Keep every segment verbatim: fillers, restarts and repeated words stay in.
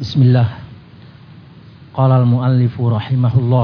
Bismillah. Qala al-muallifu rahimahullah.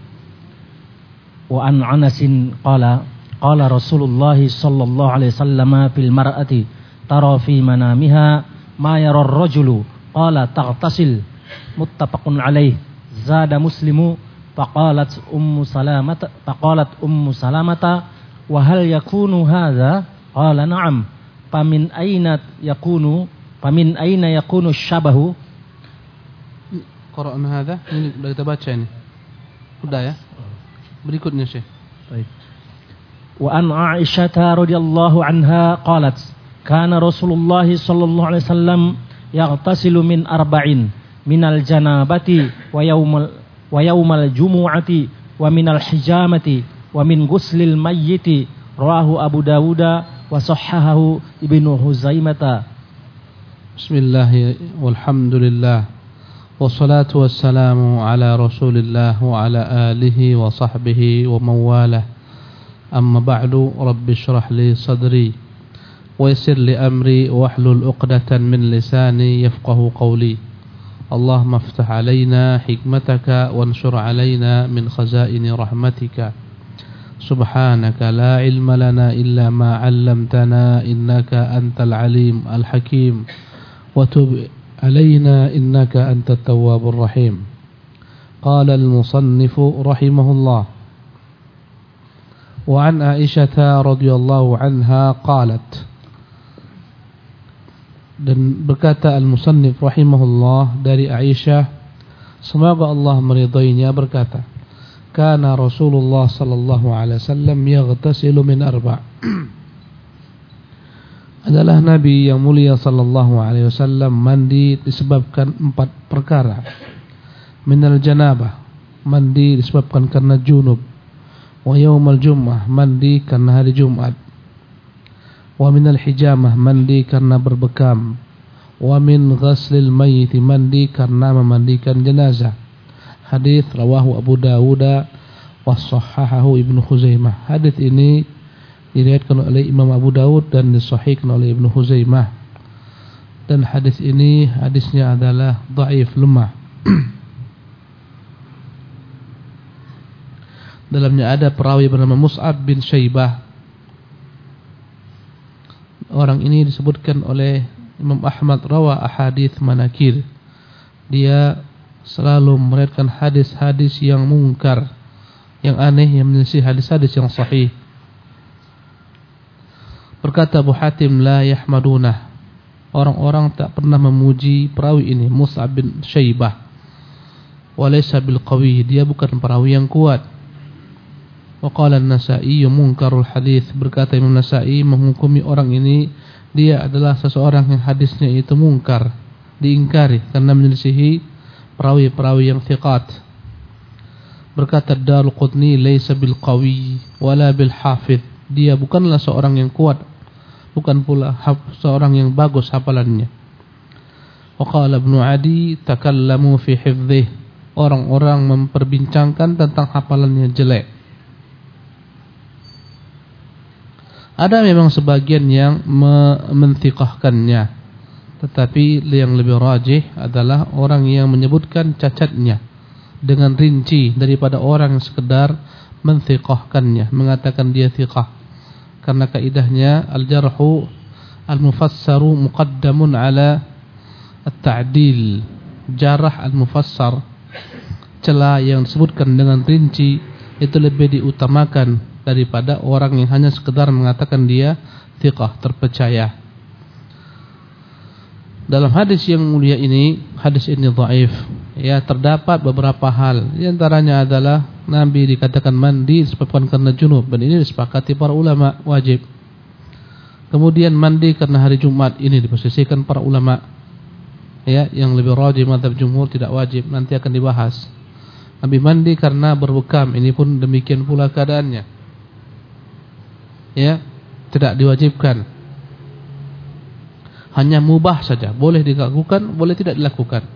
Wa an Anasin qala qala Rasulullah sallallahu alaihi wasallam fil mar'ati tara fi manamiha ma yara ar-rajulu qala taghtasil muttafaqun alaih. Zada Muslimu faqalat ummu salamata faqalat ummu salamata wa hal yakunu hadza qala na'am famin aina yakunu famin aina yakunu syabahu. Qara'na hadza, ini sudah kita baca ini. Sudah ya? Berikutnya Syekh. Baik. Wa an Aisyah radhiyallahu anha qalat kana Rasulullah sallallahu alaihi wasallam yaghtasilu min arba'in minal janabati wa yaumal wa yaumal jumu'ati wa minal hijamati wa min ghuslil mayyiti rawahu Abu Dawud wa sahhahahu Ibnu Huzaimah. Bismillah walhamdulillah. Wassalatu wassalamu ala Rasulillah wa ala alihi wa sahbihi wa mawalah. Amma ba'du, rabbi shrah li sadri wa yassir li amri wahlul 'uqdatan min lisani yafqahu qawli. Allahumma iftah alaina hikmataka wanshur alaina min khazaini rahmatika. Subhanaka la ilma lana illa ma 'allamtana innaka antal alim al hakim. Wa tub علينا إنك أنت التواب الرحيم. قال المصنف رحمه الله وعن عائشة رضي الله عنها قالت, dan berkata al-musannif rahimahullah dari Aisyah, semoga Allah meridainya, berkata, kana Rasulullah sallallahu alaihi wasallam yaghtasilu min arba'. Adalah Nabi yang mulia sallallahu alaihi wasallam mandi disebabkan empat perkara. Minal janabah, mandi disebabkan karena junub. Wa yaumal jum'ah, mandi karena hari Jumat. Wa minal hijamah, mandi karena berbekam. Wa min ghaslil mayyit, mandi karena memandikan jenazah. Hadis rawahu Abu Dawud wa sahhahahu Ibnu Huzaimah. Hadis ini diriwayatkan oleh Imam Abu Dawud dan disahihkan oleh Ibnu Huzaimah. Dan hadis ini hadisnya adalah dhaif, lemah. Dalamnya ada perawi bernama Mus'ab bin Syaibah. Orang ini disebutkan oleh Imam Ahmad rawa ahadits manakir. Dia selalu meriwayatkan hadis-hadis yang mungkar, yang aneh, yang menyelisih hadis-hadis yang sahih. Berkata Abu Hatim, la yahmadunah, orang-orang tak pernah memuji perawi ini, Mus'ab bin Syaibah. Walaysa bil qawi, dia bukan perawi yang kuat. Wa qala an-Nasa'i munkarul hadis, berkata Imam Nasa'i menghukumi orang ini, dia adalah seseorang yang hadisnya itu mungkar, diingkari karena menyelisihi perawi-perawi yang thiqat. Berkata Daraqutni, laysa bil qawi wala bil hafidh, dia bukanlah seorang yang kuat, bukan pula seorang yang bagus hafalannya. Wa qala Ibnu Adi, takallamu fi hifdhihi, orang-orang memperbincangkan tentang hafalannya jelek. Ada memang sebagian yang menthiqahkannya, tetapi yang lebih rajih adalah orang yang menyebutkan cacatnya dengan rinci daripada orang yang sekedar menthiqahkannya, mengatakan dia thiqah. Karena kaidahnya al-jarhu al-mufassaru muqaddamun ala at-ta'dil. Jarah al-mufassar, celah yang disebutkan dengan rinci, itu lebih diutamakan daripada orang yang hanya sekedar mengatakan dia thiqah, terpercaya. Dalam hadis yang mulia ini, hadis ini dhaif. Ya, terdapat beberapa hal. Di antaranya adalah Nabi dikatakan mandi disebabkan karena junub, dan ini disepakati para ulama wajib. Kemudian mandi karena hari Jumat, ini diposisikan para ulama. Ya, yang lebih rajih mazhab jumhur tidak wajib, nanti akan dibahas. Nabi mandi karena berbekam, ini pun demikian pula keadaannya. Ya, tidak diwajibkan. Hanya mubah saja, boleh dilakukan, boleh tidak dilakukan.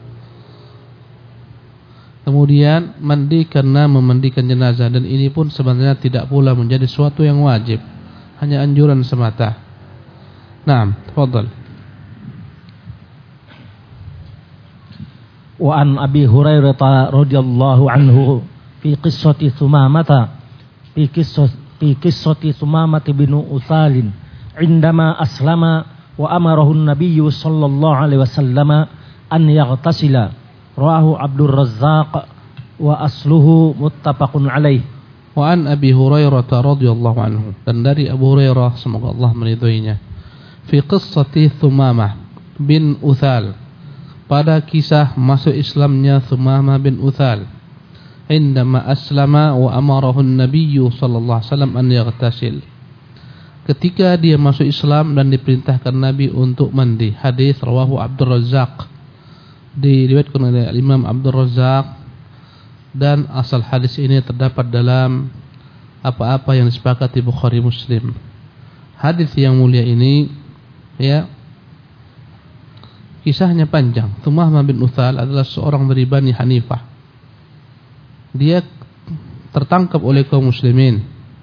Kemudian mandi karena memandikan jenazah, dan ini pun sebenarnya tidak pula menjadi suatu yang wajib, hanya anjuran semata. Naam, tafadhal. Wa an Abi Hurairah radhiyallahu anhu fi qissati Thumamah fi qissati fi qissati Thumamah bin Uthalin indama aslama wa amarahu an-nabiy sallallahu alaihi wasallam an yaghtasila. Rawahu Abdur Razzaq wa asluhu muttafaqun alaih. Wa an Abi Hurairah radhiyallahu anhu, dan dari Abu Hurairah semoga Allah meridhoinya, fi qissati Thumamah bin Uthal, pada kisah masuk Islamnya Thumamah bin Uthal, indama aslama wa amarahu an-nabiy sallallahu alaihi wasallam an yaghtasil, ketika dia masuk Islam dan diperintahkan Nabi untuk mandi. Hadis rawahu Abdur Razzaq, diriwayatkan oleh Imam Abdur Razzaq, dan asal hadis ini terdapat dalam apa-apa yang disepakati Bukhari Muslim. Hadis yang mulia ini, ya, kisahnya panjang. Thumamah bin Uthal adalah seorang dari Bani Hanifah. Dia tertangkap oleh kaum muslimin,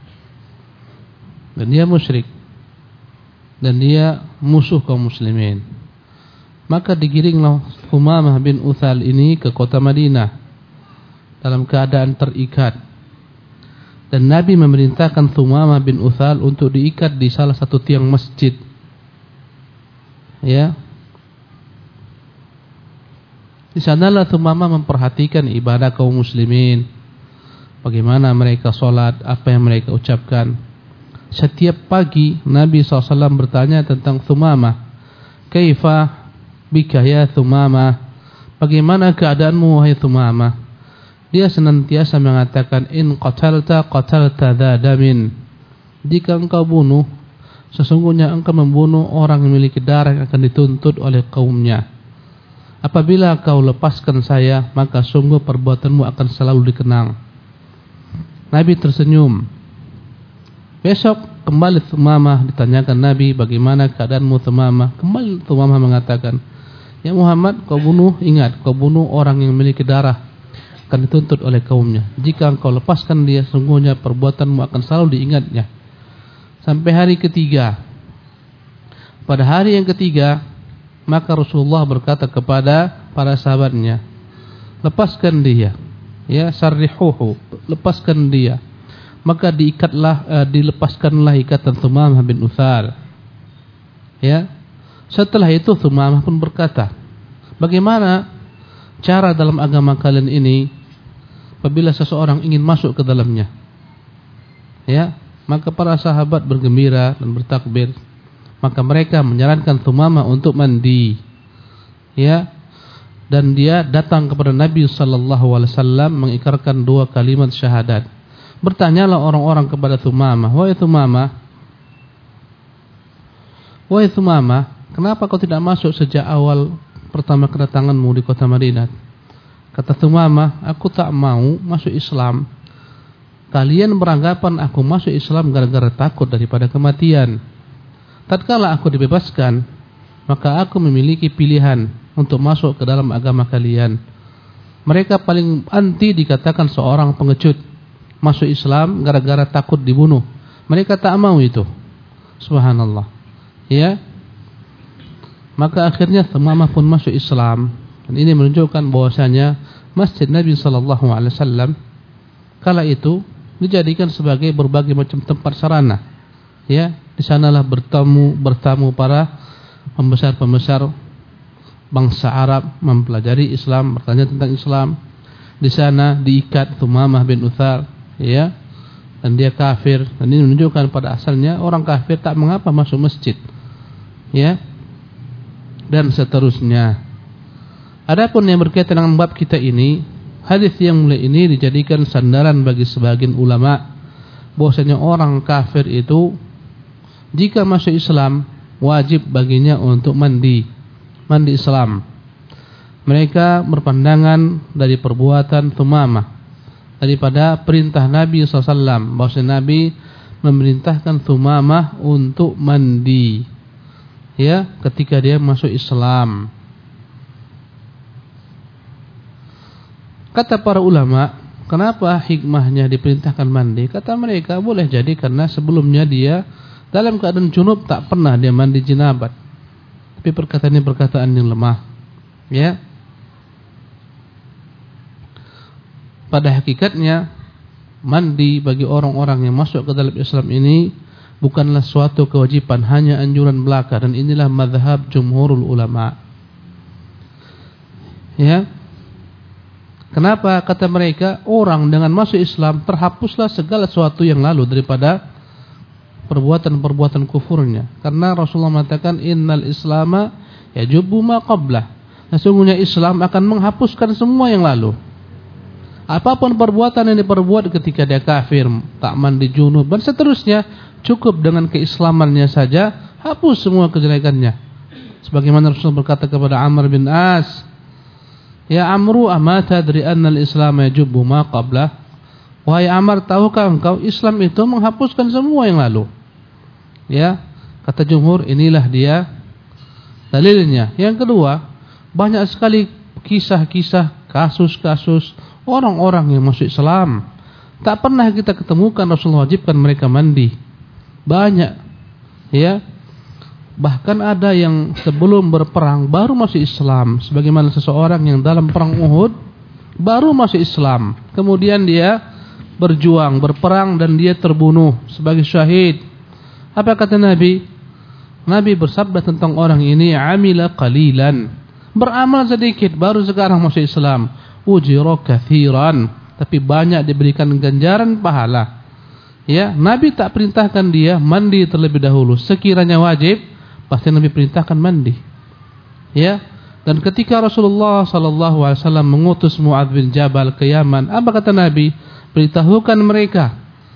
dan dia musyrik, dan dia musuh kaum muslimin. Maka digiringlah Thumamah bin Uthal ini ke kota Madinah dalam keadaan terikat, dan Nabi memerintahkan Thumamah bin Uthal untuk diikat di salah satu tiang masjid. Ya, di sanalah Thumamah memperhatikan ibadah kaum muslimin, bagaimana mereka sholat, apa yang mereka ucapkan. Setiap pagi Nabi shallallahu alaihi wasallam bertanya tentang Thumamah, kaifa bika ya Thumamah, bagaimana keadaanmu wahai Thumamah? Dia senantiasa mengatakan, in qatalta qatalta dha damin, jika engkau bunuh, sesungguhnya engkau membunuh orang yang memiliki darah yang akan dituntut oleh kaumnya. Apabila kau lepaskan saya, maka sungguh perbuatanmu akan selalu dikenang. Nabi tersenyum. Besok kembali Thumamah, ditanyakan Nabi, bagaimana keadaanmu Thumamah? Kembali Thumamah mengatakan, ya Muhammad, kau bunuh, ingat, kau bunuh orang yang memiliki darah akan dituntut oleh kaumnya. Jika engkau lepaskan dia, sungguhnya perbuatanmu akan selalu diingatnya. Sampai hari ketiga. Pada hari yang ketiga, maka Rasulullah berkata kepada para sahabatnya, lepaskan dia, ya, sarrihuhu, lepaskan dia. Maka diikatlah, uh, dilepaskanlah ikatan Thumamah bin Uthal. Ya. Setelah itu Thumamah pun berkata, bagaimana cara dalam agama kalian ini apabila seseorang ingin masuk ke dalamnya? Ya, maka para sahabat bergembira dan bertakbir. Maka mereka menyarankan Thumamah untuk mandi. Ya, dan dia datang kepada Nabi sallallahu alaihi wasallam mengikrarkan dua kalimat syahadat. Bertanyalah orang-orang kepada Thumamah, wahai Thumamah, wahai Thumamah, kenapa kau tidak masuk sejak awal pertama kedatanganmu di kota Madinah? Kata Thumamah, aku tak mau masuk Islam. Kalian beranggapan aku masuk Islam gara-gara takut daripada kematian. Tatkala aku dibebaskan, maka aku memiliki pilihan untuk masuk ke dalam agama kalian. Mereka paling anti dikatakan seorang pengecut masuk Islam gara-gara takut dibunuh. Mereka tak mau itu. Subhanallah. Ya. Maka akhirnya Thumamah pun masuk Islam. Dan ini menunjukkan bahwasanya Masjid Nabi sallallahu alaihi wasallam kala itu dijadikan sebagai berbagai macam tempat sarana. Ya, di sanalah bertemu bertamu para pembesar-pembesar bangsa Arab mempelajari Islam, bertanya tentang Islam. Di sana diikat Thumamah bin Uthal, ya. Dan dia kafir. Dan ini menunjukkan pada asalnya orang kafir tak mengapa masuk masjid. Ya. Dan seterusnya. Adapun yang berkaitan dengan bab kita ini, hadis yang mulia ini dijadikan sandaran bagi sebagian ulama bahwasanya orang kafir itu jika masuk Islam wajib baginya untuk mandi, mandi Islam. Mereka berpandangan dari perbuatan Thumamah daripada perintah Nabi sallallahu alaihi wasallam bahwasanya Nabi memerintahkan Thumamah untuk mandi, ya, ketika dia masuk Islam. Kata para ulama, kenapa hikmahnya diperintahkan mandi? Kata mereka, boleh jadi karena sebelumnya dia dalam keadaan junub tak pernah dia mandi jinabat. Tapi perkataan ini perkataan yang lemah. Ya. pada hakikatnya mandi bagi orang-orang yang masuk ke dalam Islam ini bukanlah suatu kewajiban, hanya anjuran belaka, dan inilah mazhab jumhurul ulama. Ya. Kenapa? Kata mereka, orang dengan masuk Islam terhapuslah segala sesuatu yang lalu daripada perbuatan-perbuatan kufurnya. Karena Rasulullah mengatakan innal islama yajubbu ma qablah. Sesungguhnya Islam akan menghapuskan semua yang lalu. Apapun perbuatan yang diperbuat ketika dia kafir, tak mandi junub dan seterusnya, cukup dengan keislamannya saja hapus semua kejelekannya. Sebagaimana Rasul berkata kepada Amr bin As, "Ya Amru, ama tadri anna al-Islam yajubbu ma qablah?" Wahai Amr, tahukah engkau Islam itu menghapuskan semua yang lalu? Ya, kata jumhur, inilah dia dalilnya. Yang kedua, banyak sekali kisah-kisah, kasus-kasus orang-orang yang masuk Islam. Tak pernah kita ketemukan Rasulullah wajibkan mereka mandi. Banyak, ya. Bahkan ada yang sebelum berperang baru masuk Islam, sebagaimana seseorang yang dalam perang Uhud baru masuk Islam, kemudian dia berjuang, berperang dan dia terbunuh sebagai syahid. Apa kata Nabi? Nabi bersabda tentang orang ini, amila qalilan, beramal sedikit baru sekarang masuk Islam, ujira kathiran, tapi banyak diberikan ganjaran pahala. Ya, Nabi tak perintahkan dia mandi terlebih dahulu. Sekiranya wajib, pasti Nabi perintahkan mandi. Ya, dan ketika Rasulullah sallallahu alaihi wasallam mengutus Mu'adz bin Jabal ke Yaman, apa kata Nabi? Beritahukan mereka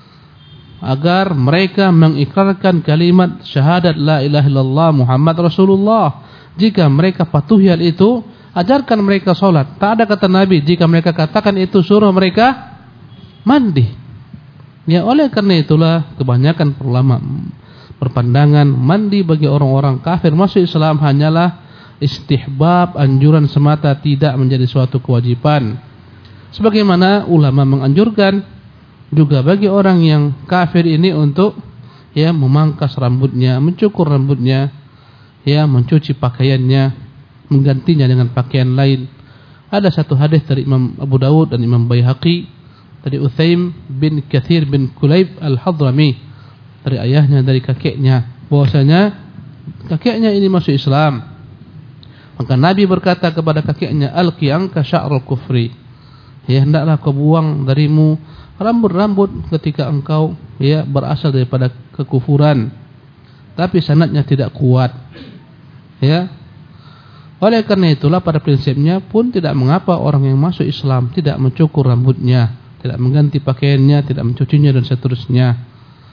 agar mereka mengikrarkan kalimat syahadat la ilaha illallah Muhammad Rasulullah. Jika mereka patuhi hal itu, ajarkan mereka salat. Tak ada kata Nabi jika mereka katakan itu suruh mereka mandi. Ya, oleh karena itulah kebanyakan ulama berpandangan mandi bagi orang-orang kafir masuk Islam hanyalah istihbab, anjuran semata, tidak menjadi suatu kewajiban. Sebagaimana ulama menganjurkan juga bagi orang yang kafir ini untuk ya memangkas rambutnya, mencukur rambutnya, ya mencuci pakaiannya, menggantinya dengan pakaian lain. Ada satu hadis dari Imam Abu Dawud dan Imam Baihaqi dari Utsaim bin Katsir bin Kulayb al-Hadrami, dari ayahnya, dari kakeknya, bahwasanya kakeknya ini masuk Islam. Maka Nabi berkata kepada kakeknya, alqi anka sya'rul kufri, ya hendaklah kau buang darimu rambut-rambut ketika engkau ya berasal daripada kekufuran, tapi sanadnya tidak kuat. Ya, oleh karena itulah pada prinsipnya pun tidak mengapa orang yang masuk Islam tidak mencukur rambutnya, tidak mengganti pakaiannya, tidak mencucinya dan seterusnya.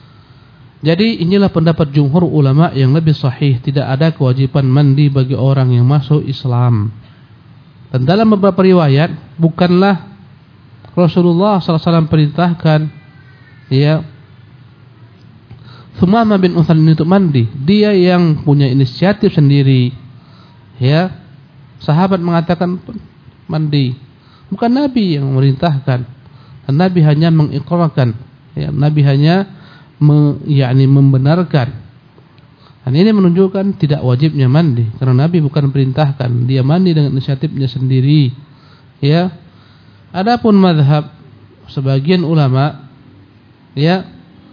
Jadi inilah pendapat jumhur ulama yang lebih sahih, tidak ada kewajiban mandi bagi orang yang masuk Islam. Dan dalam beberapa riwayat bukanlah Rasulullah sallallahu alaihi wasallam perintahkan ya Thumamah bin Uthal untuk mandi, dia yang punya inisiatif sendiri. Ya, sahabat mengatakan mandi, bukan Nabi yang memerintahkan. Dan Nabi hanya mengikrarkan, ya, Nabi hanya me, yakni membenarkan. Dan ini menunjukkan tidak wajibnya mandi, karena Nabi bukan perintahkan, dia mandi dengan inisiatifnya sendiri. Ya, adapun mazhab sebagian ulama, ya,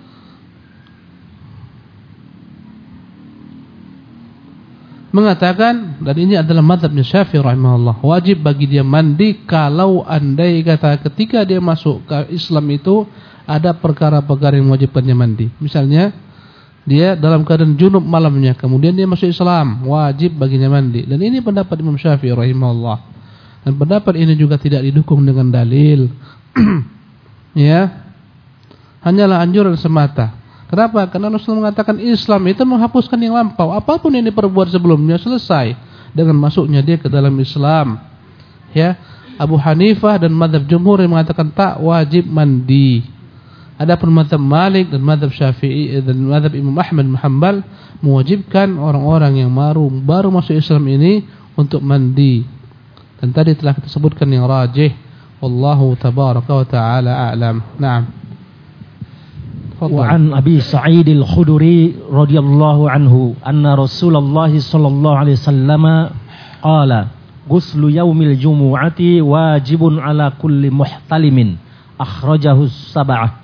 mengatakan, dan ini adalah mazhabnya Syafi'i rahimahullah, wajib bagi dia mandi kalau andai kata ketika dia masuk ke Islam itu ada perkara-perkara yang mewajibkannya mandi. Misalnya dia dalam keadaan junub malamnya, kemudian dia masuk Islam, wajib baginya mandi. Dan ini pendapat Imam Syafi'i rahimahullah. Dan pendapat ini juga tidak didukung dengan dalil. Ya, hanyalah anjuran semata. Kenapa? Karena Rasulullah mengatakan Islam itu menghapuskan yang lampau. Apapun yang diperbuat sebelumnya selesai dengan masuknya dia ke dalam Islam. Ya, Abu Hanifah dan mazhab jumhur yang mengatakan tak wajib mandi. Adapun mazhab Malik dan mazhab Syafi'i dan mazhab Imam Ahmad bin Hanbal mewajibkan orang-orang yang baru baru masuk Islam ini untuk mandi. Dan tadi telah kita sebutkan yang rajih. Wallahu tabaraka wa ta'ala a'lam. Naam. وعن أبي سعيد الخدري رضي الله عنه أن رسول الله صلى الله عليه وسلم قال غسل يوم الجمعة واجب على كل محتلم akhrajahu sab'ah.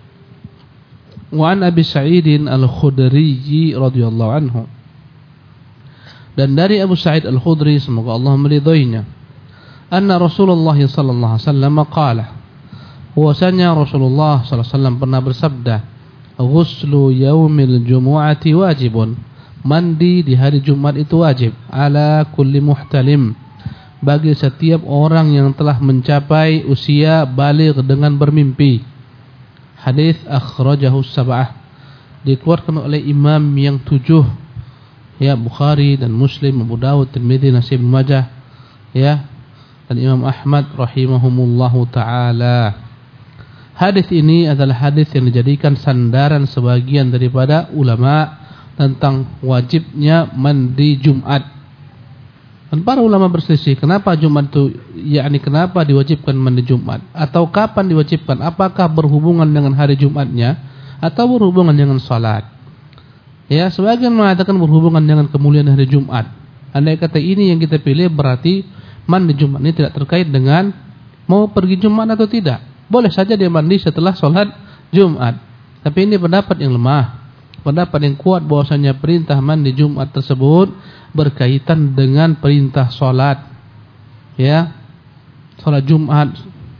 Wa an Abi Sa'id Al-Khudri radhiyallahu anhu, dan dari Abu Sa'id Al-Khudri semoga Allah meridhoinya, anna Rasulullah sallallahu alaihi wasallam qala, bahwasanya Rasulullah sallallahu alaihi wasallam pernah bersabda, ghuslu yaumil jumu'ati wajibun, mandi di hari Jumat itu wajib, ala kulli muhtalim, bagi setiap orang yang telah mencapai usia baligh dengan bermimpi. Hadis akhrajahu sab'ah, dikeluarkan oleh imam yang tujuh, ya, Bukhari dan Muslim, Abu Dawud, Tirmidzi, Nasai, Ibnu Majah, ya, dan Imam Ahmad rahimahumullahu taala. Hadis ini adalah hadis yang dijadikan sandaran sebagian daripada ulama tentang wajibnya mandi Jumat. Dan para ulama berselisih kenapa Jumat itu, yakni kenapa diwajibkan mandi Jumat, atau kapan diwajibkan, apakah berhubungan dengan hari Jumatnya atau berhubungan dengan salat. Ya, sebagian mengatakan berhubungan dengan kemuliaan hari Jumat. Andai kata ini yang kita pilih, berarti mandi Jumat ini tidak terkait dengan mau pergi Jumat atau tidak. Boleh saja dia mandi setelah salat Jumat. Tapi ini pendapat yang lemah. Pendapat yang kuat bahwasanya perintah mandi Jumat tersebut berkaitan dengan perintah salat. Ya, salat Jumat.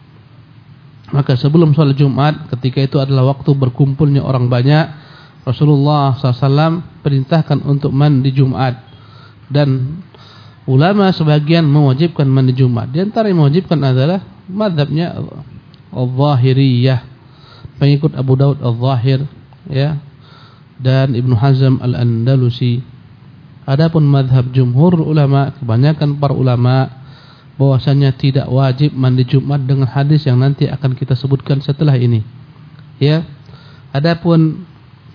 Maka sebelum salat Jumat, ketika itu adalah waktu berkumpulnya orang banyak, Rasulullah sallallahu alaihi wasallam perintahkan untuk mandi Jumat. Dan ulama sebagian mewajibkan mandi Jumat. Di antara yang mewajibkan adalah mazhabnya Al-Zahiriyah, pengikut Abu Daud Al-Zahir, ya, dan Ibnu Hazm Al-Andalusi. Adapun mazhab jumhur ulama, kebanyakan para ulama, bahwasanya tidak wajib mandi Jumat dengan hadis yang nanti akan kita sebutkan setelah ini. Ya. Adapun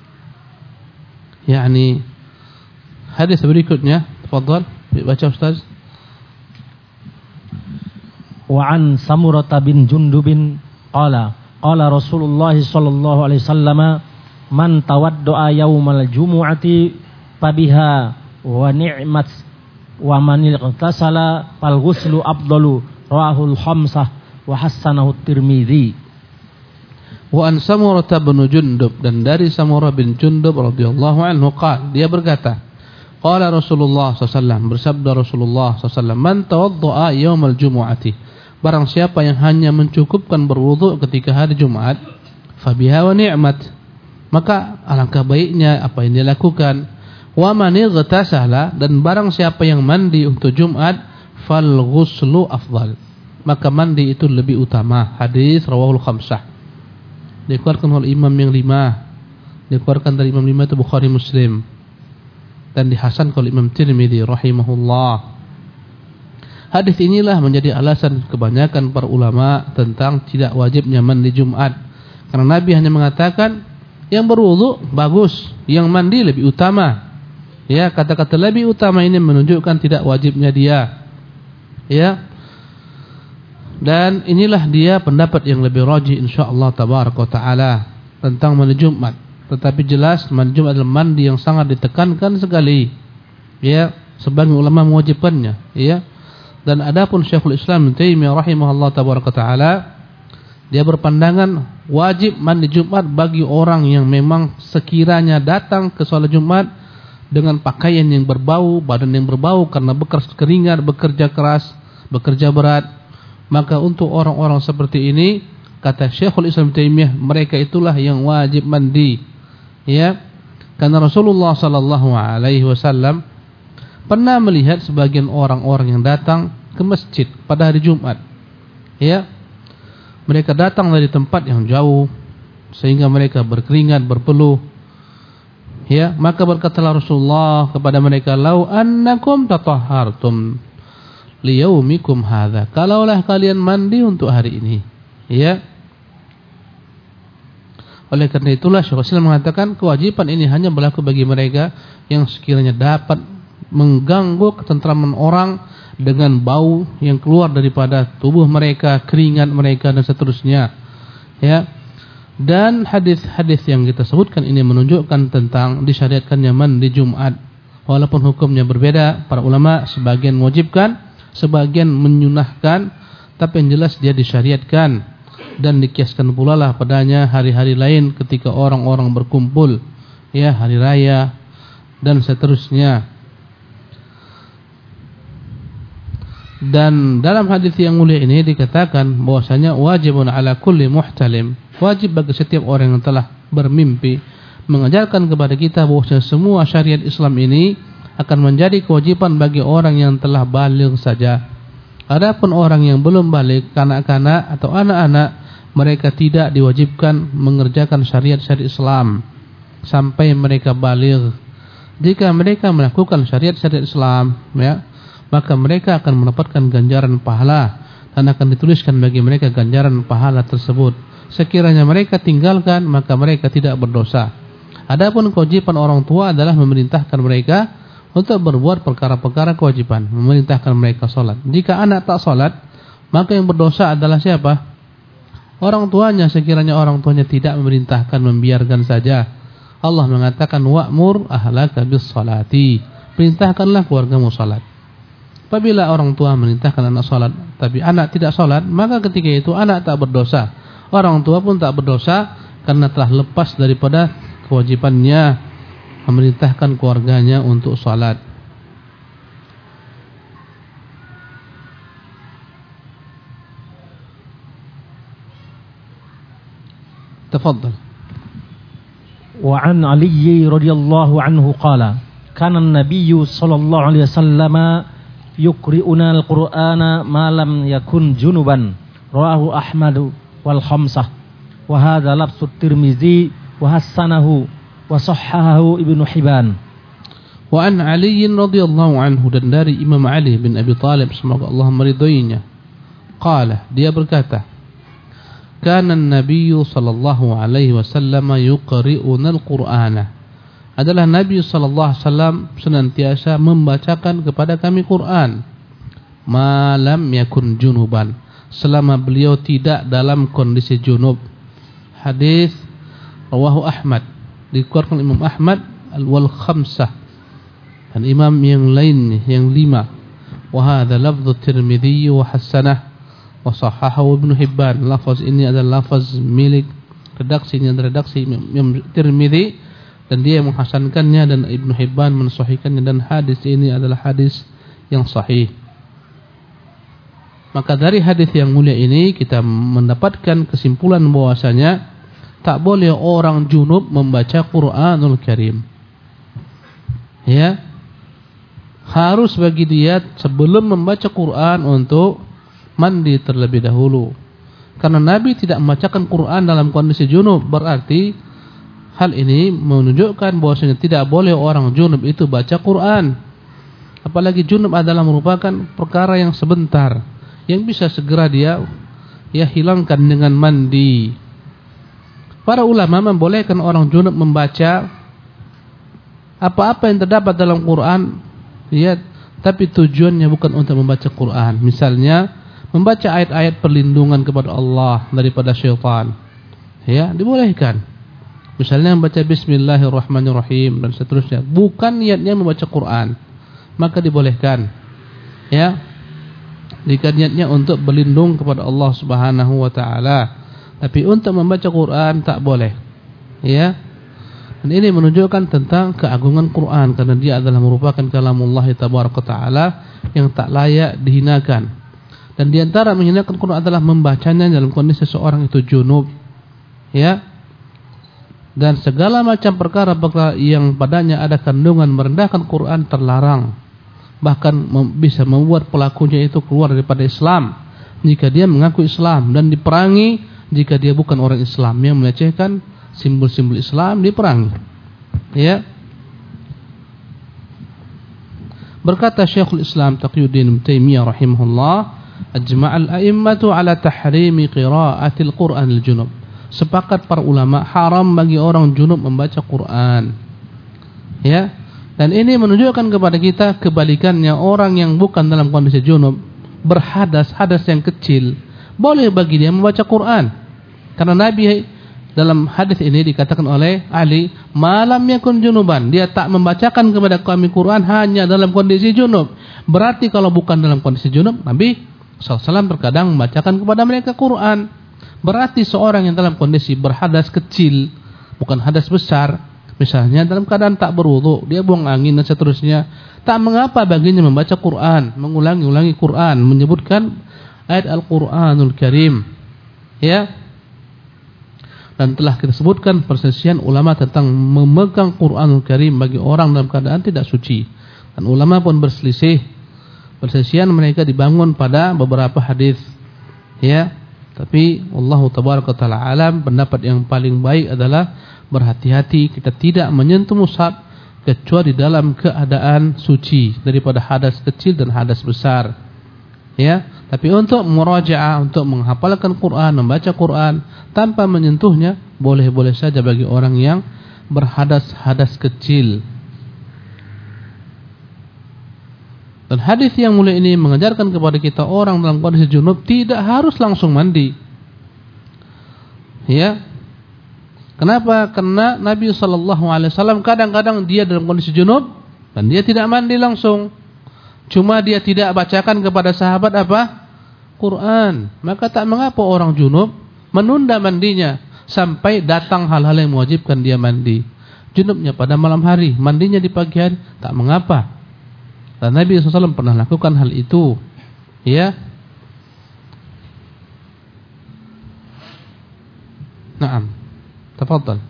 yakni hadis berikutnya, tafadhal baca Ustaz. Wa an Samurah bin Jundubin qala qala Rasulullah sallallahu alaihi wasallam, man tawaddaa yaumal jumu'ati fabiha wa ni'mat wa man ightasala fal ghuslu afdalu, rawahul khamsah wa hasanahu Tirmidzi. Wa an Samurah bin Jundub, dan dari Samurah bin Jundub radhiyallahu anhu qala, dia berkata, qala Rasulullah sallallahu alaihi wasallam, bersabda Rasulullah sallallahu alaihi wasallam, man tawaddaa yaumal jumu'ati, barang siapa yang hanya mencukupkan berwudu ketika hari Jumat, fabiha wa ni'mat, maka alangkah baiknya apa yang dia lakukan. Wa man ightasala, dan barang siapa yang mandi untuk Jumat, fal ghuslu afdal, maka mandi itu lebih utama. Hadis rawahul khamsah, dikeluarkan oleh imam yang lima, dikeluarkan dari imam lima itu Bukhari, Muslim, dan dihasankan oleh Imam Tirmidzi rahimahullah. Hadis inilah menjadi alasan kebanyakan para ulama tentang tidak wajibnya mandi Jumat, karena Nabi hanya mengatakan yang berwudu bagus, yang mandi lebih utama. Ya, kata-kata lebih utama ini menunjukkan tidak wajibnya dia. Ya. Dan inilah dia pendapat yang lebih rajih insyaallah tabaraka taala tentang mandi Jumat. Tetapi jelas mandi Jumat adalah mandi yang sangat ditekankan sekali. Ya, sebagian ulama mewajibkannya, ya. Dan adapun Syekhul Islam Ibnu Taimiyah rahimahullah tabaraka taala, dia berpandangan wajib mandi Jumat bagi orang yang memang sekiranya datang ke salat Jumat dengan pakaian yang berbau, badan yang berbau karena berkeringat, bekerja keras, bekerja berat. Maka untuk orang-orang seperti ini, kata Syekhul Islam Taimiyah, mereka itulah yang wajib mandi. Ya. Karena Rasulullah sallallahu alaihi wasallam pernah melihat sebagian orang-orang yang datang ke masjid pada hari Jumat. Ya. Mereka datang dari tempat yang jauh sehingga mereka berkeringat, berpeluh. Ya, maka berkatalah Rasulullah kepada mereka, "Lau annakum tatahhartum liyaumikum hadza." Kalaulah kalian mandi untuk hari ini. Ya. Oleh karena itulah Syekh Islam mengatakan kewajiban ini hanya berlaku bagi mereka yang sekiranya dapat mengganggu ketentraman orang dengan bau yang keluar daripada tubuh mereka, keringat mereka dan seterusnya. Ya. Dan hadis-hadis yang kita sebutkan ini menunjukkan tentang disyariatkannya mandi Jumat. Walaupun hukumnya berbeda, para ulama sebagian mewajibkan, sebagian menyunahkan, tapi yang jelas dia disyariatkan. Dan dikiaskan pula lah padanya hari-hari lain ketika orang-orang berkumpul, ya, hari raya dan seterusnya. Dan dalam hadis yang mulia ini dikatakan bahwasanya wajibun ala kulli muhtalim, wajib bagi setiap orang yang telah bermimpi, mengajarkan kepada kita bahwasanya semua syariat Islam ini akan menjadi kewajiban bagi orang yang telah baligh saja. Adapun orang yang belum baligh, kanak-kanak atau anak-anak, mereka tidak diwajibkan mengerjakan syariat-syariat Islam sampai mereka baligh. Jika mereka melakukan syariat-syariat Islam, ya, maka mereka akan mendapatkan ganjaran pahala dan akan dituliskan bagi mereka ganjaran pahala tersebut. Sekiranya mereka tinggalkan, maka mereka tidak berdosa. Adapun kewajiban orang tua adalah memerintahkan mereka untuk berbuat perkara-perkara kewajiban, memerintahkan mereka sholat. Jika anak tak sholat, maka yang berdosa adalah siapa? Orang tuanya. Sekiranya orang tuanya tidak memerintahkan, membiarkan saja. Allah mengatakan wa'mur ahlaka bis salati, perintahkanlah keluargamu salat. Apabila orang tua memerintahkan anak salat tapi anak tidak salat, maka ketika itu anak tak berdosa, orang tua pun tak berdosa karena telah lepas daripada kewajibannya memerintahkan keluarganya untuk salat. تفضل. وعن علي رضي الله عنه قال كان النبي صلى الله عليه وسلم يقرئنا القرآن ما لم يكن جنبا رواه أحمد والخمسة وهذا لفظ الترمذي وحسنه وصححه ابن حبان. وعن علي رضي الله عنه, dan dari Imam Ali bin Abi Thalib semoga Allah meridhoinya, qala, dia berkata, kana an-nabiy sallallahu alaihi wasallam yuqri'una al-Qur'ana, adalah Nabi sallallahu alaihi wasallam senantiasa membacakan kepada kami Quran, malam yakun junuban, selama beliau tidak dalam kondisi junub. Hadis rawahu Ahmad, dikeluarkan Imam Ahmad wal khamsah, dan imam yang lain yang lima. Wa hadza lafdhu Tirmidzi wa hasanah wa sahahahu Ibnu Hibban. Lafaz ini adalah lafaz milik redaksinya, redaksi Imam Tirmidzi, dan dia menghasankannya, dan Ibnu Hibban mensahihkannya, dan hadis ini adalah hadis yang sahih. Maka dari hadis yang mulia ini kita mendapatkan kesimpulan bahwasanya tak boleh orang junub membaca Quranul Karim. Ya, harus bagi dia sebelum membaca Quran untuk mandi terlebih dahulu. Karena Nabi tidak membacakan Quran dalam kondisi junub, berarti hal ini menunjukkan bahwasanya tidak boleh orang junub itu baca Quran. Apalagi junub adalah merupakan perkara yang sebentar, yang bisa segera dia ya hilangkan dengan mandi. Para ulama membolehkan orang junub membaca apa-apa yang terdapat dalam Quran, ya, tapi tujuannya bukan untuk membaca Quran. Misalnya membaca ayat-ayat perlindungan kepada Allah daripada syaitan, ya, dibolehkan. Misalnya membaca Bismillahirrahmanirrahim dan seterusnya, bukan niatnya membaca Quran, maka dibolehkan. Ya, jika niatnya untuk berlindung kepada Allah Subhanahu wa taala, tapi untuk membaca Quran tak boleh. Ya. Dan ini menunjukkan tentang keagungan Quran, karena dia adalah merupakan kalamullah tabaraka taala yang tak layak dihinakan. Dan di antara menghinakan Quran adalah membacanya dalam kondisi seorang itu junub. Ya. Dan segala macam perkara-perkara yang padanya ada kandungan merendahkan Quran terlarang. Bahkan bisa membuat pelakunya itu keluar daripada Islam jika dia mengaku Islam, dan diperangi jika dia bukan orang Islam yang melecehkan simbol-simbol Islam, diperangi. Ya. Berkata Syekhul Islam Taqiyuddin Ibnu Taimiyah rahimahullah, ajma'al a'immatu ala tahrimi qira'atil Qur'anil junub. Sepakat para ulama haram bagi orang junub membaca Quran. Ya. Dan ini menunjukkan kepada kita kebalikannya, orang yang bukan dalam kondisi junub, berhadas, hadas yang kecil, boleh bagi dia membaca Quran. Karena Nabi dalam hadis ini dikatakan oleh Ali, malam yakun junuban, dia tak membacakan kepada kami Quran hanya dalam kondisi junub. Berarti kalau bukan dalam kondisi junub, Nabi sallallahu alaihi wasallam terkadang membacakan kepada mereka Quran. Berarti seorang yang dalam kondisi berhadas kecil, bukan hadas besar, misalnya dalam keadaan tak berwudu, dia buang angin dan seterusnya, tak mengapa baginya membaca Quran, mengulangi-ulangi Quran, menyebutkan ayat Al-Quranul Karim. Ya. Dan telah kita sebutkan perselisihan ulama tentang memegang Quranul Karim bagi orang dalam keadaan tidak suci. Dan ulama pun berselisih. Perselisihan mereka dibangun pada beberapa hadis. Ya. Tapi Allah tabaraka taala alam, pendapat yang paling baik adalah berhati-hati kita tidak menyentuh mushaf kecuali dalam keadaan suci daripada hadas kecil dan hadas besar. Ya, tapi untuk murajaah, untuk menghafalkan Quran, membaca Quran tanpa menyentuhnya boleh-boleh saja bagi orang yang berhadas-hadas kecil. Dan hadis yang mulia ini mengajarkan kepada kita orang dalam kondisi junub tidak harus langsung mandi. Ya. Kenapa? Karena Nabi sallallahu alaihi wasallam kadang-kadang dia dalam kondisi junub dan dia tidak mandi langsung. Cuma dia tidak bacakan kepada sahabat apa? Quran. Maka tak mengapa orang junub menunda mandinya sampai datang hal-hal yang mewajibkan dia mandi. Junubnya pada malam hari, mandinya di pagi hari, tak mengapa. Dan Nabi sallallahu alaihi wasallam pernah lakukan hal itu. Ya. Naam. Tafadhal.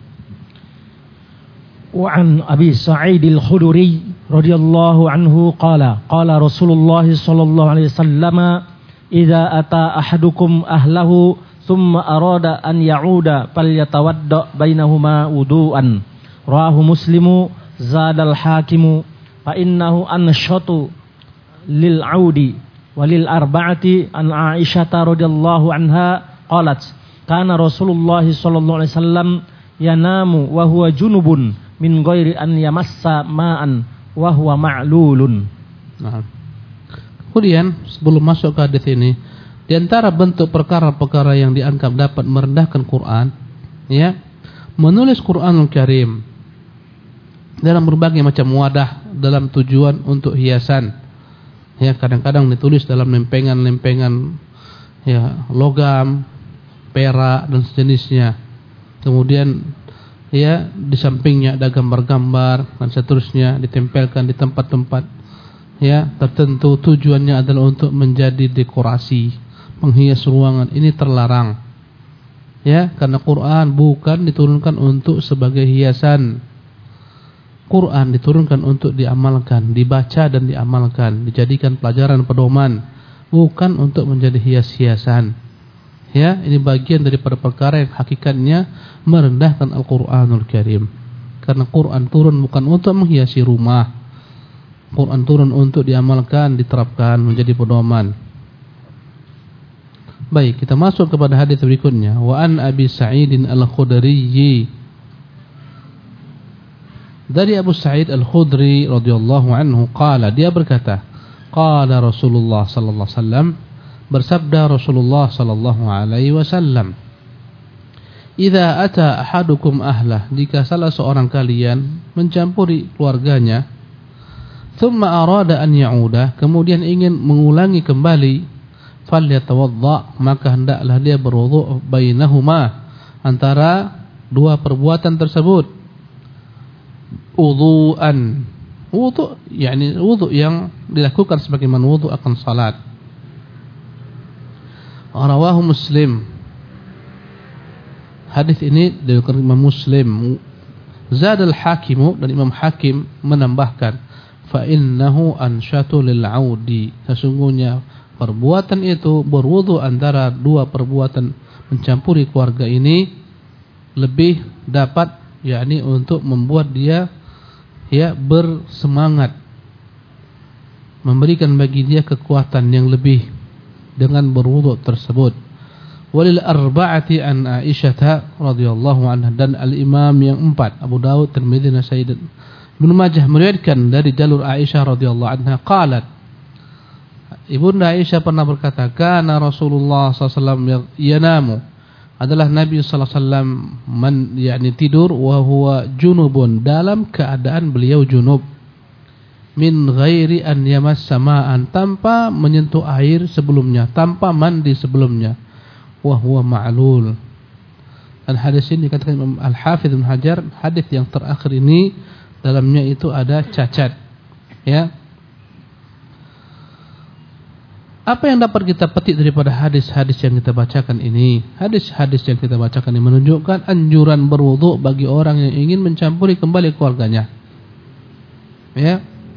وعن أبي سعيد الخدري رضي الله عنه قال قال رسول الله صلى الله عليه وسلم إذا أتى أحدكم أهله ثم أراد أن يعود فليتودأ بينهما وضوءا رواه مسلم زاد الحاكم فإنه أنشط للعود وللأربعة عن عائشة رضي الله عنها قالت كان رسول الله صلى الله عليه وسلم ينام وهو جنب min ghairi an yamassa ma'an wa huwa ma'lulun. Nah. Kemudian sebelum masuk ke hadis ini, di antara bentuk perkara-perkara yang dianggap dapat merendahkan Quran, ya, menulis Quranul Karim dalam berbagai macam wadah dalam tujuan untuk hiasan. Ya, kadang-kadang ditulis dalam lempengan-lempengan ya, logam, perak dan sejenisnya. Kemudian ya di sampingnya ada gambar-gambar dan seterusnya ditempelkan di tempat-tempat ya tertentu, tujuannya adalah untuk menjadi dekorasi, menghias ruangan. Ini terlarang. Ya, karena Quran bukan diturunkan untuk sebagai hiasan. Quran diturunkan untuk diamalkan, dibaca dan diamalkan, dijadikan pelajaran pedoman, bukan untuk menjadi hias-hiasan. Ya, ini bagian daripada perkara yang hakikatnya merendahkan Al-Quranul Karim. Karena Quran turun bukan untuk menghiasi rumah. Quran turun untuk diamalkan, diterapkan, menjadi pedoman. Baik, kita masuk kepada hadis berikutnya. Wa an Abi Sa'id Al-Khudri. Dari Abu Sa'id Al-Khudri radhiyallahu anhu qala, dia berkata, qala Rasulullah sallallahu alaihi wasallam, bersabda Rasulullah sallallahu alaihi wasallam, "Idza ata ahadukum ahlah," jika salah seorang kalian mencampuri keluarganya, "Tsumma arada an ya'uda," kemudian ingin mengulangi kembali, "Falyatawadda," maka hendaklah dia berwudu bainahuma, antara dua perbuatan tersebut. Wudu'an, wudu yakni wudu yang dilakukan sebagaimana wudu akan salat. Rawahu Muslim. Hadis ini diriwayatkan Imam Muslim. Zad al-Hakim, dan Imam Hakim menambahkan, fa innahu ansyatu lil audi, sesungguhnya perbuatan itu berwudu antara dua perbuatan mencampuri keluarga ini lebih dapat, yakni untuk membuat dia ya bersemangat, memberikan bagi dia kekuatan yang lebih dengan berwudu tersebut. Walil arba'ati an Aisyah radhiyallahu anha, dan al-imam yang empat, Abu Dawud, Tirmidzi, Nasa'i dan Ibnu Majah meriwayatkan dari jalur Aisyah radhiyallahu anha qalat, Ibunda Aisyah pernah berkata, kana Rasulullah sallallahu alaihi wasallam yanamu, adalah Nabi sallallahu alaihi wasallam man yakni tidur, wa huwa junubun, dalam keadaan beliau junub, min ghairi an yamassa ma'an, tanpa menyentuh air sebelumnya, tanpa mandi sebelumnya, wa huwa ma'lul. Dan hadis ini dikatakan Imam Al-Hafidz Ibnu Hajar, hadis yang terakhir ini dalamnya itu ada cacat. Ya. Apa yang dapat kita petik daripada hadis-hadis yang kita bacakan ini? Hadis-hadis yang kita bacakan ini menunjukkan anjuran berwudu bagi orang yang ingin mencampuri kembali keluarganya. Ya.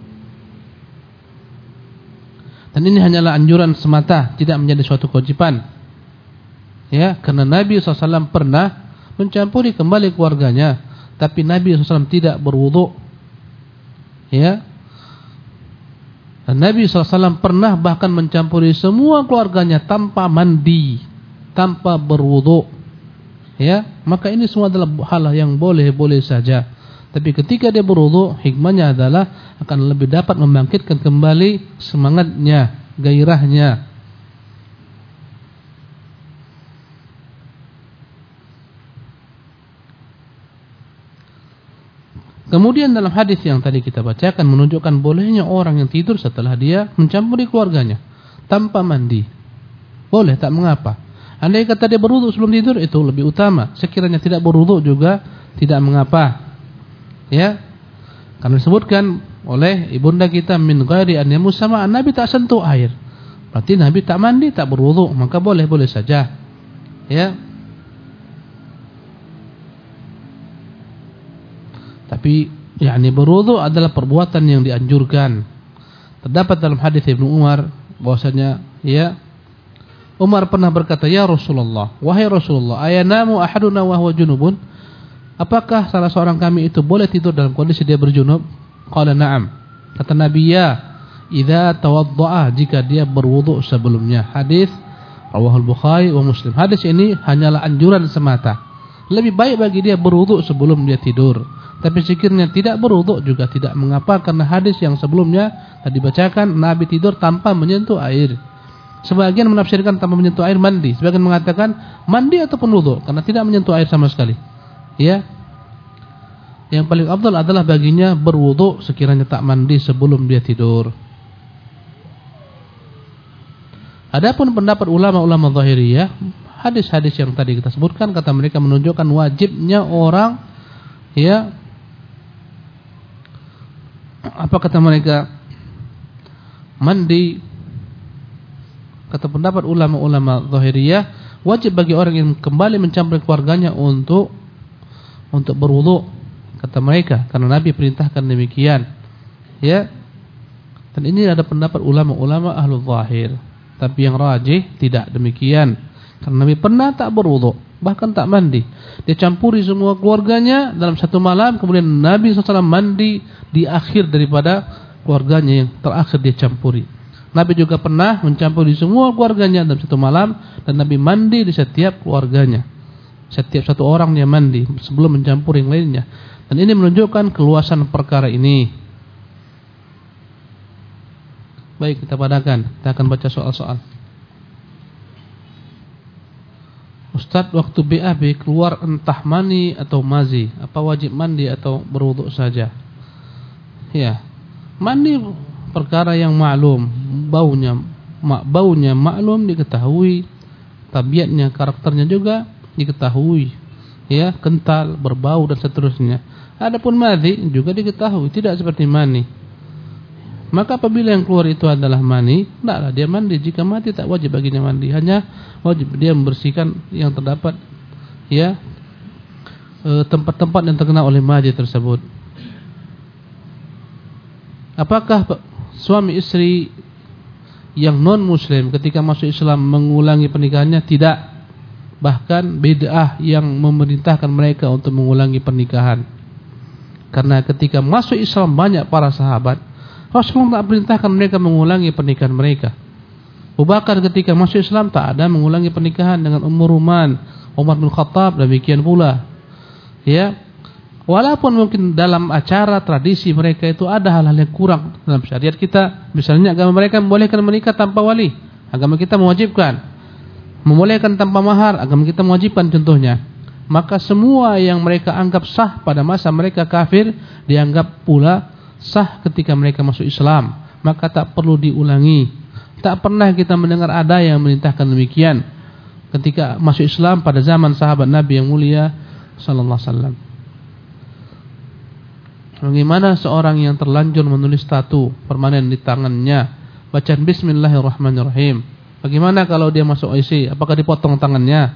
Dan ini hanyalah anjuran semata, tidak menjadi suatu kewajiban. Ya, karena Nabi shallallahu alaihi wasallam pernah mencampuri kembali keluarganya, tapi Nabi shallallahu alaihi wasallam tidak berwudu. Ya. Dan Nabi shallallahu alaihi wasallam pernah bahkan mencampuri semua keluarganya tanpa mandi, tanpa berwudu. Ya, maka ini semua adalah hal yang boleh-boleh saja. Tapi ketika dia berwudu, hikmahnya adalah akan lebih dapat membangkitkan kembali semangatnya, gairahnya. Kemudian dalam hadis yang tadi kita bacakan menunjukkan bolehnya orang yang tidur setelah dia mencampuri keluarganya tanpa mandi. Boleh, tak mengapa. Andai kata dia berwudu sebelum tidur, itu lebih utama. Sekiranya tidak berwudu juga tidak mengapa. Ya, karena disebutkan oleh ibunda kita min ghairi an yamussama, Nabi tak sentuh air. Berarti Nabi tak mandi, tak berwudu, maka boleh-boleh saja. Ya. Tapi yakni berwudu adalah perbuatan yang dianjurkan. Terdapat dalam hadis Ibnu Umar bahwasanya ya Umar pernah berkata, "Ya Rasulullah, wahai Rasulullah, ayanamu ahaduna wa huwa junubun?" Apakah salah seorang kami itu boleh tidur dalam kondisi dia berjunub? Qala na'am. Kata Nabi, ya, idza tawaddaa, jika dia berwudu sebelumnya. Hadis rawahul Bukhari wa Muslim. Hadis ini hanyalah anjuran semata. Lebih baik bagi dia berwudu sebelum dia tidur. Tapi sekiranya tidak berwudu juga tidak mengapa, karena hadis yang sebelumnya tadi dibacakan Nabi tidur tanpa menyentuh air. Sebagian menafsirkan tanpa menyentuh air mandi, sebagian mengatakan mandi ataupun wudu karena tidak menyentuh air sama sekali. Ya, yang paling afdal adalah baginya berwudu sekiranya tak mandi sebelum dia tidur. Adapun pendapat ulama-ulama zahiriyah, hadis-hadis yang tadi kita sebutkan kata mereka menunjukkan wajibnya orang, ya, apa kata mereka, mandi. Kata pendapat ulama-ulama zahiriyah, wajib bagi orang yang kembali mencampuri keluarganya untuk untuk berwudu, kata mereka, karena Nabi perintahkan demikian. Ya. Dan ini ada pendapat ulama-ulama ahlul zahir. Tapi yang rajih tidak demikian. Karena Nabi pernah tak berwudu, bahkan tak mandi. Dia campuri semua keluarganya dalam satu malam, kemudian Nabi shallallahu alaihi wasallam mandi di akhir daripada keluarganya yang terakhir dia campuri. Nabi juga pernah mencampuri semua keluarganya dalam satu malam, dan Nabi mandi di setiap keluarganya. Setiap satu orang dia mandi sebelum mencampur yang lainnya. Dan ini menunjukkan keluasan perkara ini. Baik, kita padakan. Kita akan baca soal-soal. Ustaz, waktu B A B keluar entah mani atau mazi, apa wajib mandi atau berwudu saja? Ya, mandi perkara yang maklum, baunya baunya maklum, diketahui, tabiatnya, karakternya juga diketahui, ya, kental, berbau dan seterusnya. Adapun madhi juga diketahui, tidak seperti mani. Maka apabila yang keluar itu adalah mani, tidaklah dia mandi. Jika mati tak wajib baginya mandi, hanya wajib dia membersihkan yang terdapat, ya, tempat-tempat yang terkena oleh madhi tersebut. Apakah suami istri yang non muslim ketika masuk Islam mengulangi pernikahannya? Tidak. Bahkan bid'ah yang memerintahkan mereka untuk mengulangi pernikahan. Karena ketika masuk Islam banyak para sahabat, Rasulullah tak perintahkan mereka mengulangi pernikahan mereka. Abu Bakar ketika masuk Islam tak ada mengulangi pernikahan dengan Ummu Ruman, Umar bin Khattab demikian pula. Ya. Walaupun mungkin dalam acara tradisi mereka itu ada hal-hal yang kurang dalam syariat kita. Misalnya agama mereka membolehkan menikah tanpa wali. Agama kita mewajibkan. Membolehkan tanpa mahar, agama kita mewajibkan contohnya. Maka semua yang mereka anggap sah pada masa mereka kafir dianggap pula sah ketika mereka masuk Islam. Maka tak perlu diulangi. Tak pernah kita mendengar ada yang merintahkan demikian. ketika masuk Islam pada zaman sahabat Nabi yang mulia sallallahu alaihi wasallam. Bagaimana seorang yang terlanjur menulis tatu permanen di tangannya, bacaan bismillahirrahmanirrahim. Bagaimana kalau dia masuk I C, apakah dipotong tangannya?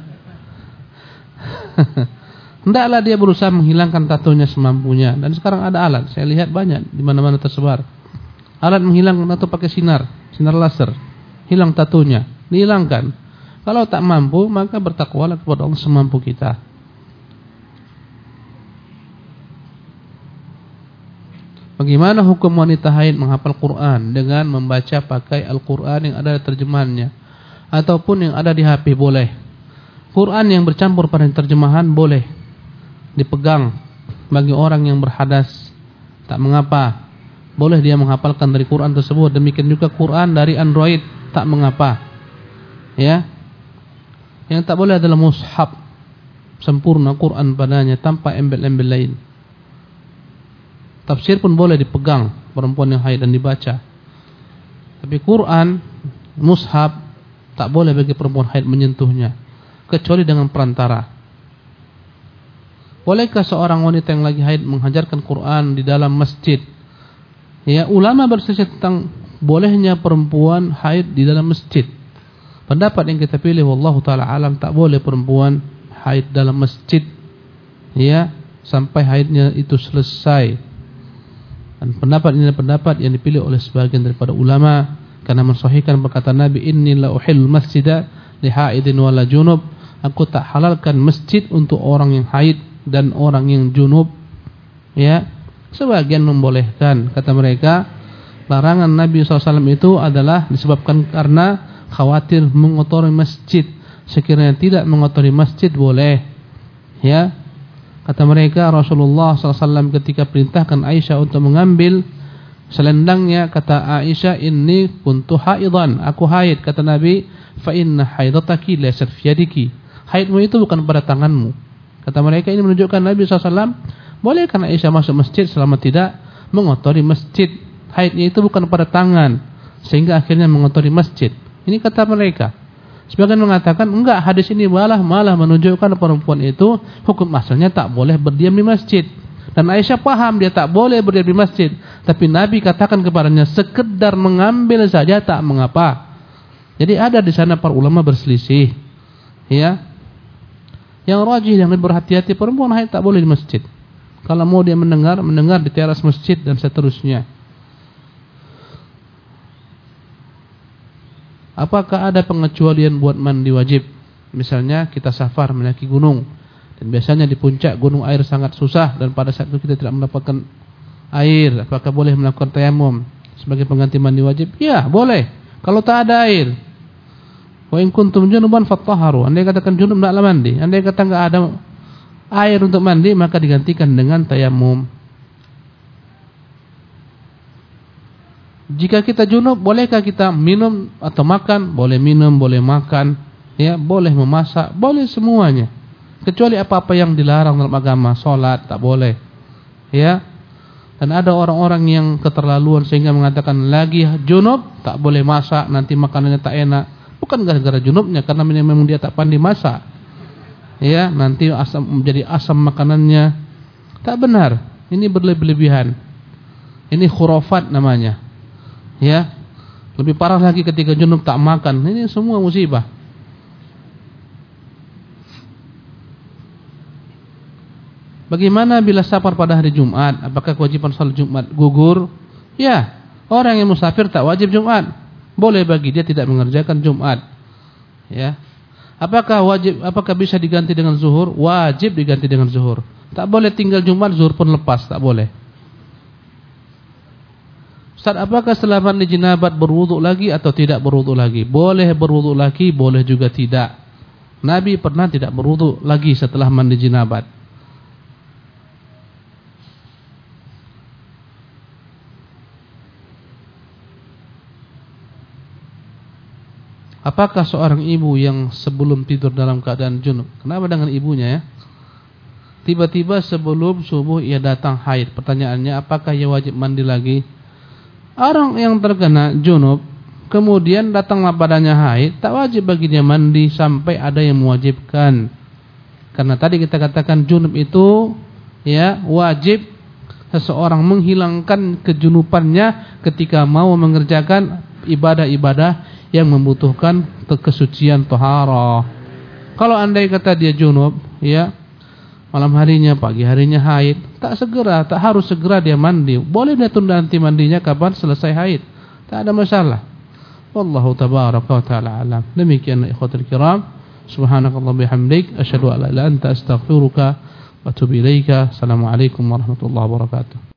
Hendaklah dia berusaha menghilangkan tatunya semampunya. Dan sekarang ada alat, saya lihat banyak di mana-mana tersebar. Alat menghilangkan tatu pakai sinar, sinar laser. Hilang tatunya, dihilangkan. Kalau tak mampu, maka bertakwalah kepada Allah semampu kita. Bagaimana hukum wanita haid menghafal Quran dengan membaca pakai Al-Quran yang ada terjemahannya ataupun yang ada di H P boleh. Quran yang bercampur pada terjemahan boleh dipegang bagi orang yang berhadas, tak mengapa. Boleh dia menghafalkan dari Quran tersebut. Demikian juga Quran dari Android, tak mengapa. Ya. Yang tak boleh adalah mushaf sempurna Quran padanya tanpa embel-embel lain. Tafsir pun boleh dipegang perempuan yang haid dan dibaca. Tapi Quran, mushaf tak boleh bagi perempuan haid menyentuhnya kecuali dengan perantara. Bolehkah seorang wanita yang lagi haid menghajarkan Quran di dalam masjid? Ya, ulama berselisih tentang bolehnya perempuan haid di dalam masjid. Pendapat yang kita pilih wallahu taala alam, tak boleh perempuan haid dalam masjid ya sampai haidnya itu selesai. Dan pendapat ini pendapat yang dipilih oleh sebagian daripada ulama karena mensahihkan perkataan Nabi, inni la uhil masjida li haidin wala junub. Aku tak halalkan masjid untuk orang yang haid dan orang yang junub. Ya, sebagian membolehkan. Kata mereka, larangan Nabi shallallahu alaihi wasallam itu adalah disebabkan karena khawatir mengotori masjid. Sekiranya tidak mengotori masjid boleh. Ya. Kata mereka, Rasulullah shallallahu alaihi wasallam ketika perintahkan Aisyah untuk mengambil selendangnya, kata Aisyah, inni kuntu haidan, aku haid. Kata Nabi, fa inna haidataki laysat fi yadiki. Haidmu itu bukan pada tanganmu. Kata mereka, ini menunjukkan Nabi shallallahu alaihi wasallam bolehkan Aisyah masuk masjid selama tidak mengotori masjid. Haidnya itu bukan pada tangan sehingga akhirnya mengotori masjid. Ini kata mereka. Sebagian mengatakan enggak, hadis ini malah malah menunjukkan perempuan itu hukum asalnya tak boleh berdiam di masjid. Dan Aisyah paham dia tak boleh berdiam di masjid, tapi Nabi katakan kepadanya sekedar mengambil saja tak mengapa. Jadi ada di sana para ulama berselisih. Ya. Yang rajih yang lebih berhati-hati, perempuan haid tak boleh di masjid. Kalau mau dia mendengar, mendengar di teras masjid dan seterusnya. Apakah ada pengecualian buat mandi wajib? Misalnya kita safar mendaki gunung dan biasanya di puncak gunung air sangat susah dan pada saat itu kita tidak mendapatkan air, apakah boleh melakukan tayamum sebagai pengganti mandi wajib? Ya, boleh. Kalau tak ada air. Wa in kuntum junuban fattaharu. Andai katakan junub tidaklah mandi. Andai kata enggak ada air untuk mandi, maka digantikan dengan tayamum. Jika kita junub, bolehkah kita minum atau makan? Boleh minum, boleh makan, ya, boleh memasak, boleh semuanya. Kecuali apa-apa yang dilarang dalam agama, salat tak boleh. Ya. Dan ada orang-orang yang keterlaluan sehingga mengatakan lagi junub tak boleh masak, nanti makanannya tak enak. Bukan gara-gara junubnya, karena memang dia tak pandai masak. Ya, nanti asam menjadi asam makanannya. Tak benar. Ini berlebihan. Ini khurafat namanya. Ya, lebih parah lagi ketika junub tak makan. Ini semua musibah. Bagaimana bila safar pada hari Jumat? Apakah kewajiban salat Jumat gugur? Ya, orang yang musafir tak wajib Jumat. Boleh bagi dia tidak mengerjakan Jumat. Ya. Apakah wajib? Apakah bisa diganti dengan zuhur? Wajib diganti dengan zuhur. Tak boleh tinggal Jumat, zuhur pun lepas, tak boleh. Ustaz, apakah setelah mandi jinabat berwuduk lagi atau tidak berwuduk lagi? Boleh berwuduk lagi, boleh juga tidak. Nabi pernah tidak berwuduk lagi setelah mandi jinabat. Apakah seorang ibu yang sebelum tidur dalam keadaan junub? Kenapa dengan ibunya ya? Tiba-tiba sebelum subuh ia datang haid. Pertanyaannya, apakah ia wajib mandi lagi? Orang yang terkena junub kemudian datanglah padanya haid, tak wajib bagi dia mandi sampai ada yang mewajibkan. Karena tadi kita katakan junub itu ya wajib seseorang menghilangkan kejunupannya ketika mau mengerjakan ibadah-ibadah yang membutuhkan kesucian taharah. Kalau andai kata dia junub, ya malam harinya, pagi harinya haid, tak segera, tak harus segera dia mandi. Boleh dia tunda nanti mandinya kapan selesai haid, tak ada masalah. Wallahu tabaraka wa ta'ala alam. Demikian ikhwatul kiram. Subhanakallah bihamdik, asyhadu an la ilaha illa anta astaghfiruka wa atubu ilaika. Assalamualaikum warahmatullahi wabarakatuh.